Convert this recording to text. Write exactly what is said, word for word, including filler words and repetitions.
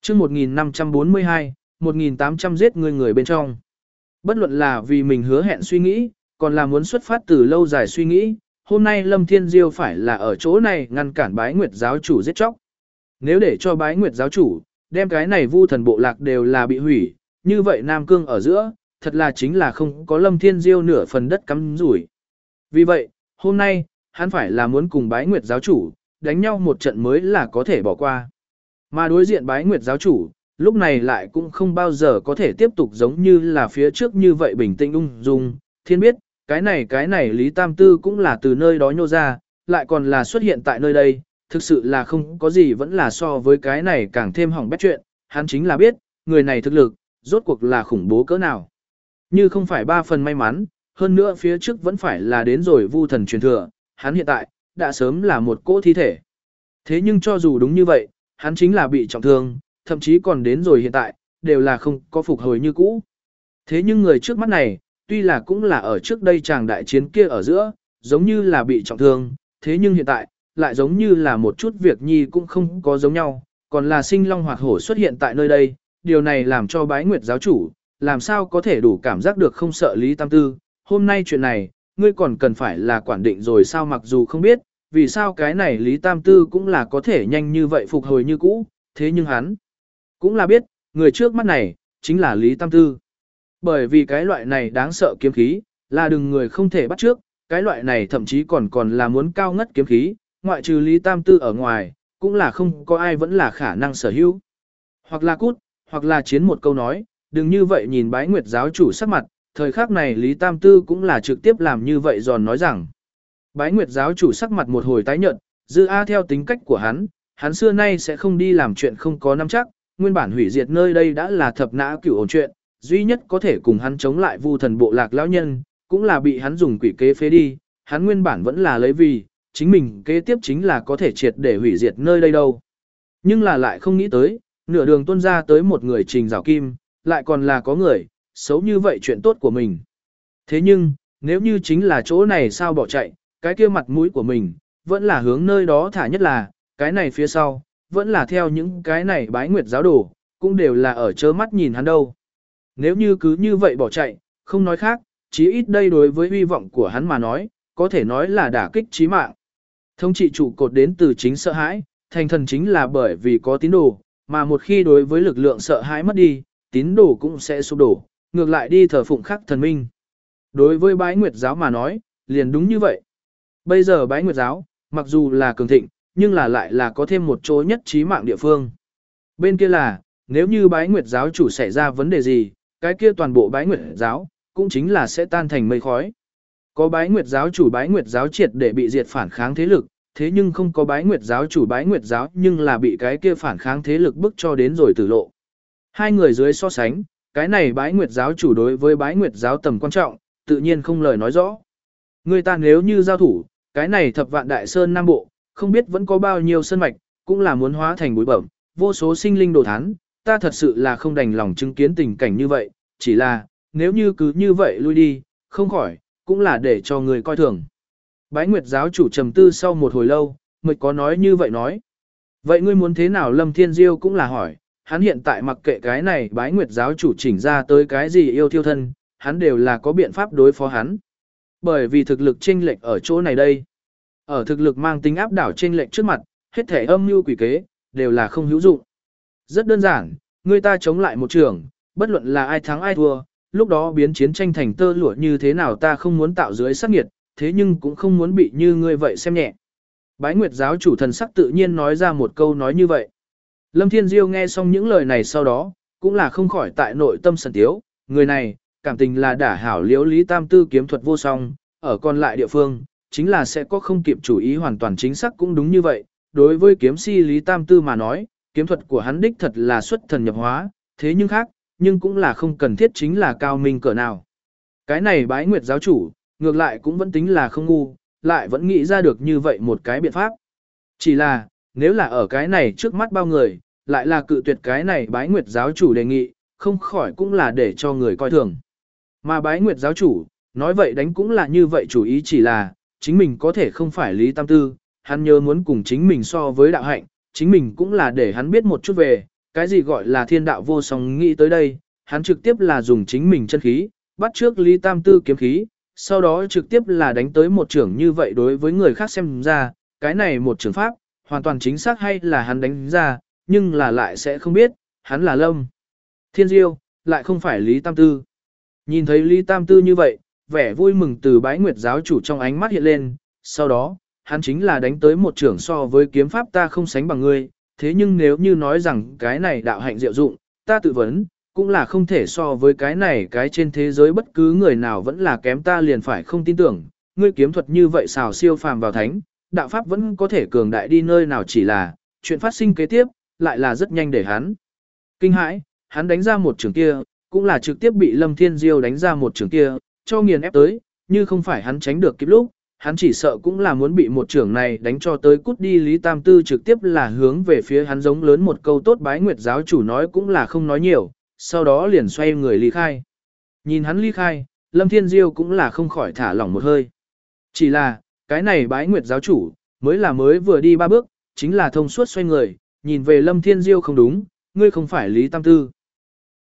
chương một nghìn năm trăm bốn mươi hai, một nghìn tám trăm giết người người bên trong. Bất luận là vì mình hứa hẹn suy nghĩ, còn là muốn xuất phát từ lâu dài suy nghĩ, hôm nay Lâm Thiên Diêu phải là ở chỗ này ngăn cản Bái Nguyệt giáo chủ giết chóc. Nếu để cho Bái Nguyệt giáo chủ, đem cái này Vu Thần bộ lạc đều là bị hủy, như vậy Nam Cương ở giữa, thật là chính là không có Lâm Thiên Diêu nửa phần đất cắm rủi. Vì vậy, hôm nay, hắn phải là muốn cùng Bái Nguyệt giáo chủ, đánh nhau một trận mới là có thể bỏ qua. Mà đối diện Bái Nguyệt giáo chủ, lúc này lại cũng không bao giờ có thể tiếp tục giống như là phía trước như vậy bình tĩnh ung dung. Thiên biết, cái này cái này Lý Tam Tư cũng là từ nơi đó nhô ra, lại còn là xuất hiện tại nơi đây, thực sự là không có gì vẫn là so với cái này càng thêm hỏng bét chuyện, hắn chính là biết, người này thực lực, rốt cuộc là khủng bố cỡ nào. Như không phải ba phần may mắn, hơn nữa phía trước vẫn phải là đến rồi Vu Thần truyền thừa, hắn hiện tại, đã sớm là một cỗ thi thể. Thế nhưng cho dù đúng như vậy, hắn chính là bị trọng thương, thậm chí còn đến rồi hiện tại, đều là không có phục hồi như cũ. Thế nhưng người trước mắt này, tuy là cũng là ở trước đây chàng đại chiến kia ở giữa, giống như là bị trọng thương, thế nhưng hiện tại, lại giống như là một chút việc nhi cũng không có giống nhau, còn là sinh long hoạt hổ xuất hiện tại nơi đây, điều này làm cho Bái Nguyệt giáo chủ, làm sao có thể đủ cảm giác được không sợ Lý Tam Tư, hôm nay chuyện này, ngươi còn cần phải là quản định rồi sao, mặc dù không biết, vì sao cái này Lý Tam Tư cũng là có thể nhanh như vậy phục hồi như cũ, thế nhưng hắn cũng là biết, người trước mắt này, chính là Lý Tam Tư. Bởi vì cái loại này đáng sợ kiếm khí, là đừng người không thể bắt trước, cái loại này thậm chí còn còn là muốn cao ngất kiếm khí, ngoại trừ Lý Tam Tư ở ngoài, cũng là không có ai vẫn là khả năng sở hữu. Hoặc là cút, hoặc là chiến một câu nói, đừng như vậy nhìn Bái Nguyệt giáo chủ sắc mặt, thời khắc này Lý Tam Tư cũng là trực tiếp làm như vậy giòn nói rằng. Bái Nguyệt giáo chủ sắc mặt một hồi tái nhợt, Dư A theo tính cách của hắn, hắn xưa nay sẽ không đi làm chuyện không có nắm chắc, nguyên bản hủy diệt nơi đây đã là thập nã cửu ổn chuyện, duy nhất có thể cùng hắn chống lại Vu Thần bộ lạc lão nhân, cũng là bị hắn dùng quỷ kế phế đi, hắn nguyên bản vẫn là lấy vì, chính mình kế tiếp chính là có thể triệt để hủy diệt nơi đây đâu. Nhưng là lại không nghĩ tới, nửa đường tuôn ra tới một người Trình Giảo Kim, lại còn là có người, xấu như vậy chuyện tốt của mình. Thế nhưng, nếu như chính là chỗ này sao bỏ chạy, cái kia mặt mũi của mình, vẫn là hướng nơi đó thả nhất là, cái này phía sau, vẫn là theo những cái này Bái Nguyệt giáo đồ, cũng đều là ở chớ mắt nhìn hắn đâu. Nếu như cứ như vậy bỏ chạy, không nói khác, chí ít đây đối với hy vọng của hắn mà nói, có thể nói là đả kích chí mạng. Thống trị trụ cột đến từ chính sợ hãi, thành thần chính là bởi vì có tín đồ, mà một khi đối với lực lượng sợ hãi mất đi, tín đồ cũng sẽ sụp đổ, ngược lại đi thờ phụng khắc thần minh. Đối với Bái Nguyệt giáo mà nói, liền đúng như vậy. Bây giờ Bái Nguyệt giáo, mặc dù là cường thịnh, nhưng là lại là có thêm một chỗ nhất trí mạng địa phương. Bên kia là, nếu như Bái Nguyệt giáo chủ xảy ra vấn đề gì, cái kia toàn bộ Bái Nguyệt giáo, cũng chính là sẽ tan thành mây khói. Có Bái Nguyệt giáo chủ Bái Nguyệt giáo triệt để bị diệt phản kháng thế lực, thế nhưng không có Bái Nguyệt giáo chủ Bái Nguyệt giáo nhưng là bị cái kia phản kháng thế lực bức cho đến rồi tử lộ. Hai người dưới so sánh, cái này Bái Nguyệt giáo chủ đối với Bái Nguyệt giáo tầm quan trọng, tự nhiên không lời nói rõ. Người ta nếu như giao thủ, cái này thập vạn đại sơn Nam Bộ, không biết vẫn có bao nhiêu sơn mạch, cũng là muốn hóa thành bụi bẩm, vô số sinh linh đồ thán, ta thật sự là không đành lòng chứng kiến tình cảnh như vậy, chỉ là, nếu như cứ như vậy lui đi, không khỏi, cũng là để cho người coi thường. Bái Nguyệt giáo chủ trầm tư sau một hồi lâu, mới có nói như vậy nói. Vậy ngươi muốn thế nào? Lâm Thiên Diêu cũng là hỏi, hắn hiện tại mặc kệ cái này Bái Nguyệt giáo chủ chỉnh ra tới cái gì yêu thiêu thân, hắn đều là có biện pháp đối phó hắn. Bởi vì thực lực chênh lệch ở chỗ này đây. Ở thực lực mang tính áp đảo chênh lệch trước mặt, hết thể âm mưu quỷ kế, đều là không hữu dụng. Rất đơn giản, người ta chống lại một trường, bất luận là ai thắng ai thua, lúc đó biến chiến tranh thành tơ lụa như thế nào ta không muốn tạo dưới sát nghiệt, thế nhưng cũng không muốn bị như ngươi vậy xem nhẹ. Bái Nguyệt giáo chủ thần sắc tự nhiên nói ra một câu nói như vậy. Lâm Thiên Diêu nghe xong những lời này sau đó, cũng là không khỏi tại nội tâm sần tiếu, người này, cảm tình là đả hảo liễu Lý Tam Tư kiếm thuật vô song, ở còn lại địa phương, chính là sẽ có không kịp chủ ý hoàn toàn chính xác cũng đúng như vậy. Đối với kiếm si Lý Tam Tư mà nói, kiếm thuật của hắn đích thật là xuất thần nhập hóa, thế nhưng khác, nhưng cũng là không cần thiết chính là cao minh cỡ nào. Cái này Bái Nguyệt giáo chủ, ngược lại cũng vẫn tính là không ngu, lại vẫn nghĩ ra được như vậy một cái biện pháp. Chỉ là, nếu là ở cái này trước mắt bao người, lại là cự tuyệt cái này Bái Nguyệt giáo chủ đề nghị, không khỏi cũng là để cho người coi thường. Mà Bái Nguyệt giáo chủ, nói vậy đánh cũng là như vậy, chủ ý chỉ là, chính mình có thể không phải Lý Tam Tư, hắn nhớ muốn cùng chính mình so với đạo hạnh, chính mình cũng là để hắn biết một chút về, cái gì gọi là thiên đạo vô song nghĩ tới đây, hắn trực tiếp là dùng chính mình chân khí, bắt trước Lý Tam Tư kiếm khí, sau đó trực tiếp là đánh tới một trưởng như vậy đối với người khác xem ra, cái này một trưởng pháp, hoàn toàn chính xác hay là hắn đánh ra, nhưng là lại sẽ không biết, hắn là Lâm Thiên Diêu, lại không phải Lý Tam Tư. Nhìn thấy Lý Tam Tư như vậy, vẻ vui mừng từ Bái Nguyệt giáo chủ trong ánh mắt hiện lên, sau đó, hắn chính là đánh tới một trưởng so với kiếm pháp ta không sánh bằng ngươi, thế nhưng nếu như nói rằng cái này đạo hạnh diệu dụng, ta tự vấn, cũng là không thể so với cái này cái trên thế giới bất cứ người nào vẫn là kém ta liền phải không tin tưởng, ngươi kiếm thuật như vậy xào siêu phàm vào thánh, đạo pháp vẫn có thể cường đại đi nơi nào chỉ là, chuyện phát sinh kế tiếp, lại là rất nhanh để hắn. Kinh hãi, hắn đánh ra một trường kia, cũng là trực tiếp bị Lâm Thiên Diêu đánh ra một trường kia, cho nghiền ép tới, như không phải hắn tránh được kịp lúc, hắn chỉ sợ cũng là muốn bị một trường này đánh cho tới cút đi. Lý Tam Tư trực tiếp là hướng về phía hắn giống lớn một câu tốt. Bái Nguyệt giáo chủ nói cũng là không nói nhiều, sau đó liền xoay người ly khai. Nhìn hắn ly khai, Lâm Thiên Diêu cũng là không khỏi thả lỏng một hơi. Chỉ là, cái này Bái Nguyệt giáo chủ, mới là mới vừa đi ba bước, chính là thông suốt xoay người, nhìn về Lâm Thiên Diêu không đúng, ngươi không phải Lý Tam Tư.